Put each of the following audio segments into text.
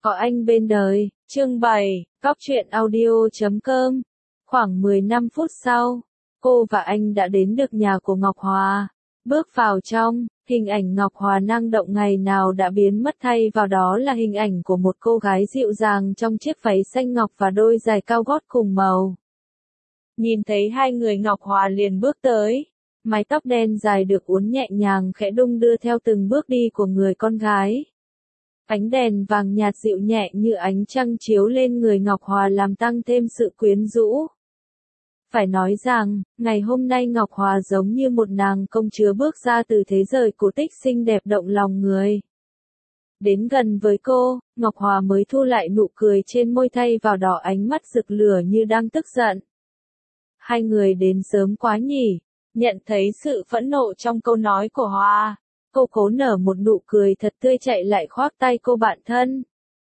Có anh bên đời, chương 7, Góc truyện audio.com. Khoảng 15 phút sau, cô và anh đã đến được nhà của Ngọc Hòa. Bước vào trong, hình ảnh Ngọc Hòa năng động ngày nào đã biến mất, thay vào đó là hình ảnh của một cô gái dịu dàng trong chiếc váy xanh ngọc và đôi giày cao gót cùng màu. Nhìn thấy hai người, Ngọc Hòa liền bước tới. Mái tóc đen dài được uốn nhẹ nhàng khẽ đung đưa theo từng bước đi của người con gái. Ánh đèn vàng nhạt dịu nhẹ như ánh trăng chiếu lên người Ngọc Hòa làm tăng thêm sự quyến rũ. Phải nói rằng, ngày hôm nay Ngọc Hòa giống như một nàng công chúa bước ra từ thế giới cổ tích, xinh đẹp động lòng người. Đến gần với cô, Ngọc Hòa mới thu lại nụ cười trên môi, thay vào đó ánh mắt rực lửa như đang tức giận. Hai người đến sớm quá nhỉ? Nhận thấy sự phẫn nộ trong câu nói của Hòa, cô cố nở một nụ cười thật tươi, chạy lại khoác tay cô bạn thân.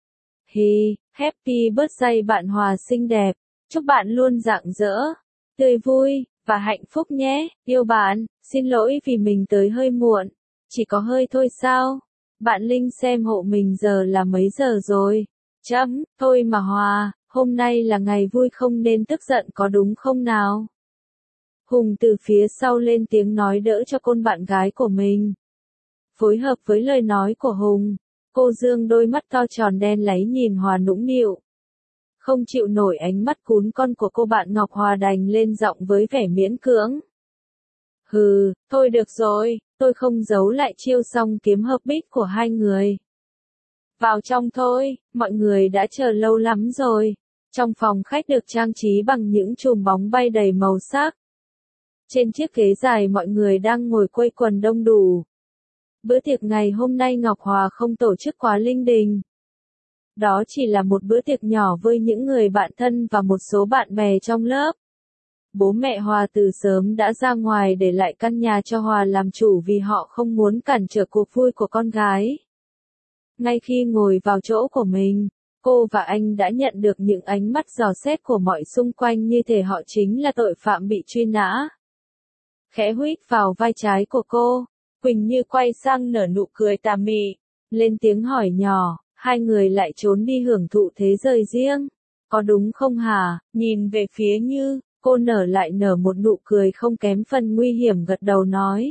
Happy birthday bạn Hòa xinh đẹp, chúc bạn luôn rạng rỡ, tươi vui, và hạnh phúc nhé, yêu bạn, xin lỗi vì mình tới hơi muộn, chỉ có hơi thôi sao? Bạn Linh xem hộ mình giờ là mấy giờ rồi? Thôi mà Hòa, hôm nay là ngày vui không nên tức giận có đúng không nào? Hùng từ phía sau lên tiếng nói đỡ cho cô bạn gái của mình. Phối hợp với lời nói của Hùng, cô dương đôi mắt to tròn đen láy nhìn Hòa nũng nịu. Không chịu nổi ánh mắt cún con của cô bạn, Ngọc Hòa đành lên giọng với vẻ miễn cưỡng. Thôi được rồi, tôi không giấu lại chiêu song kiếm hợp bích của hai người. Vào trong thôi, mọi người đã chờ lâu lắm rồi. Trong phòng khách được trang trí bằng những chùm bóng bay đầy màu sắc. Trên chiếc ghế dài mọi người đang ngồi quây quần đông đủ. Bữa tiệc ngày hôm nay Ngọc Hòa không tổ chức quá linh đình. Đó chỉ là một bữa tiệc nhỏ với những người bạn thân và một số bạn bè trong lớp. Bố mẹ Hòa từ sớm đã ra ngoài để lại căn nhà cho Hòa làm chủ vì họ không muốn cản trở cuộc vui của con gái. Ngay khi ngồi vào chỗ của mình, cô và anh đã nhận được những ánh mắt dò xét của mọi xung quanh, như thể họ chính là tội phạm bị truy nã. Khẽ huýt vào vai trái của cô, Quỳnh Như quay sang nở nụ cười tà mị, lên tiếng hỏi nhỏ, hai người lại trốn đi hưởng thụ thế giới riêng, có đúng không hả? Nhìn về phía Như, cô nở một nụ cười không kém phần nguy hiểm, gật đầu nói.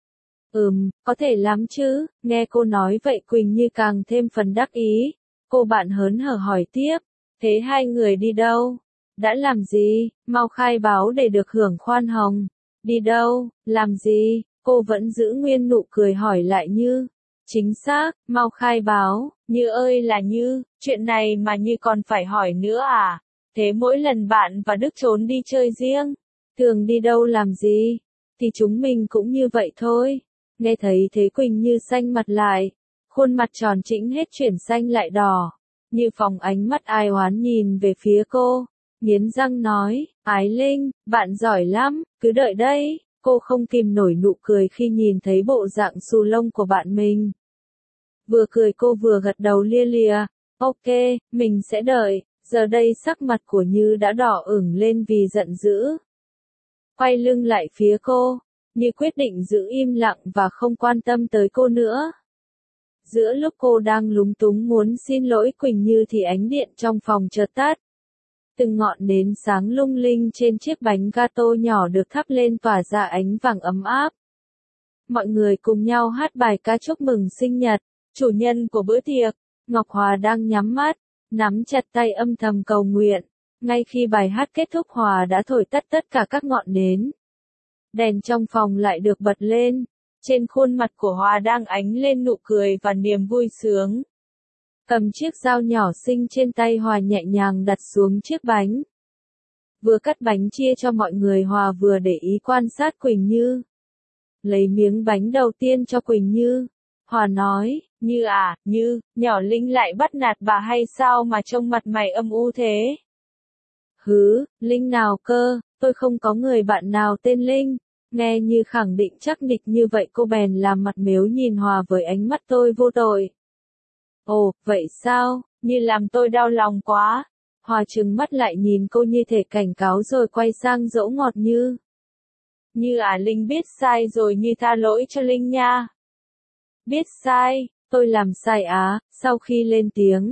Có thể lắm chứ. Nghe cô nói vậy Quỳnh Như càng thêm phần đắc ý, cô bạn hớn hở hỏi tiếp, thế hai người đi đâu? Đã làm gì? Mau khai báo để được hưởng khoan hồng. Đi đâu? Làm gì? Cô vẫn giữ nguyên nụ cười hỏi lại Như. Chính xác, mau khai báo. Như ơi là Như, chuyện này mà Như còn phải hỏi nữa à? Thế mỗi lần bạn và Đức trốn đi chơi riêng, thường đi đâu làm gì? Thì chúng mình cũng như vậy thôi. Nghe thấy thế Quỳnh Như xanh mặt lại, khuôn mặt tròn trĩnh hết chuyển xanh lại đỏ. Như phóng ánh mắt ai oán nhìn về phía cô, nghiến răng nói, Ái Linh, bạn giỏi lắm, cứ đợi đây. Cô không kìm nổi nụ cười khi nhìn thấy bộ dạng xù lông của bạn mình. Vừa cười cô vừa gật đầu lia lịa, ok, mình sẽ đợi. Giờ đây sắc mặt của Như đã đỏ ửng lên vì giận dữ. Quay lưng lại phía cô, Như quyết định giữ im lặng và không quan tâm tới cô nữa. Giữa lúc cô đang lúng túng muốn xin lỗi Quỳnh Như thì ánh điện trong phòng chợt tắt. Từng ngọn nến sáng lung linh trên chiếc bánh gato nhỏ được thắp lên tỏa ra ánh vàng ấm áp. Mọi người cùng nhau hát bài ca chúc mừng sinh nhật. Chủ nhân của bữa tiệc, Ngọc Hòa đang nhắm mắt, nắm chặt tay âm thầm cầu nguyện. Ngay khi bài hát kết thúc, Hòa đã thổi tắt tất cả các ngọn nến. Đèn trong phòng lại được bật lên. Trên khuôn mặt của Hòa đang ánh lên nụ cười và niềm vui sướng. Cầm chiếc dao nhỏ xinh trên tay, Hòa nhẹ nhàng đặt xuống chiếc bánh. Vừa cắt bánh chia cho mọi người, Hòa vừa để ý quan sát Quỳnh Như. Lấy miếng bánh đầu tiên cho Quỳnh Như, Hòa nói, Như à, Như, nhỏ Linh lại bắt nạt bà hay sao mà trông mặt mày âm u thế? Linh nào cơ, tôi không có người bạn nào tên Linh. Nghe Như khẳng định chắc nịch như vậy, cô bèn làm mặt mếu nhìn Hòa với ánh mắt tôi vô tội. Ồ, vậy sao? Như làm tôi đau lòng quá. Hòa trừng mắt lại nhìn cô như thể cảnh cáo rồi quay sang dỗ ngọt Như. Như à, Linh biết sai rồi, Như tha lỗi cho Linh nha. Biết sai, tôi làm sai á? Sau khi lên tiếng,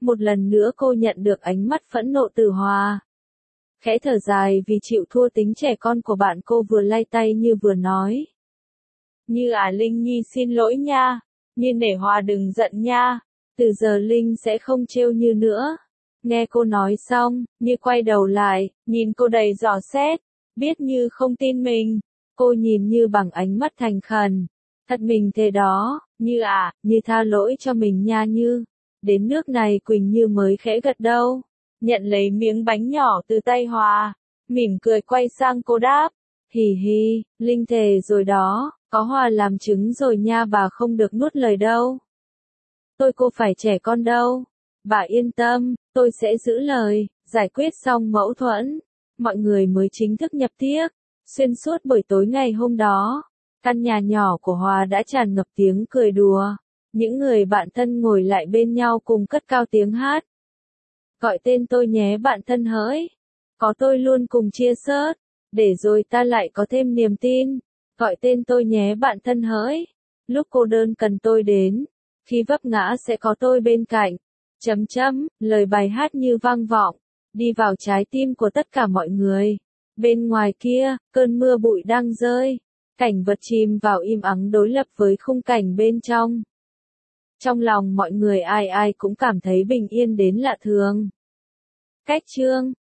Một lần nữa cô nhận được ánh mắt phẫn nộ từ Hòa. Khẽ thở dài vì chịu thua tính trẻ con của bạn, cô vừa lay tay như vừa nói. Như Linh Nhi xin lỗi nha, Như nể Hòa đừng giận nha, từ giờ Linh sẽ không trêu Như nữa. Nghe cô nói xong, Như quay đầu lại, nhìn cô đầy dò xét, biết Như không tin mình. Cô nhìn Như bằng ánh mắt thành khẩn. Thật mình thế đó, Như tha lỗi cho mình nha Như. Đến nước này Quỳnh Như mới khẽ gật đầu, nhận lấy miếng bánh nhỏ từ tay Hòa, mỉm cười quay sang cô đáp. Hì hì, Linh thề rồi đó, có Hòa làm chứng rồi nha, bà không được nuốt lời đâu. Cô phải trẻ con đâu. Bà yên tâm, tôi sẽ giữ lời. Giải quyết xong mâu thuẫn, mọi người mới chính thức nhập tiệc. Xuyên suốt buổi tối ngày hôm đó, căn nhà nhỏ của Hòa đã tràn ngập tiếng cười đùa. Những người bạn thân ngồi lại bên nhau cùng cất cao tiếng hát. Gọi tên tôi nhé bạn thân hỡi. Có tôi luôn cùng chia sớt, để rồi ta lại có thêm niềm tin. Gọi tên tôi nhé bạn thân hỡi. Lúc cô đơn cần tôi đến, khi vấp ngã sẽ có tôi bên cạnh. Lời bài hát như vang vọng, đi vào trái tim của tất cả mọi người. Bên ngoài kia, cơn mưa bụi đang rơi. Cảnh vật chìm vào im ắng đối lập với khung cảnh bên trong. Trong lòng mọi người ai ai cũng cảm thấy bình yên đến lạ thường. Cách chương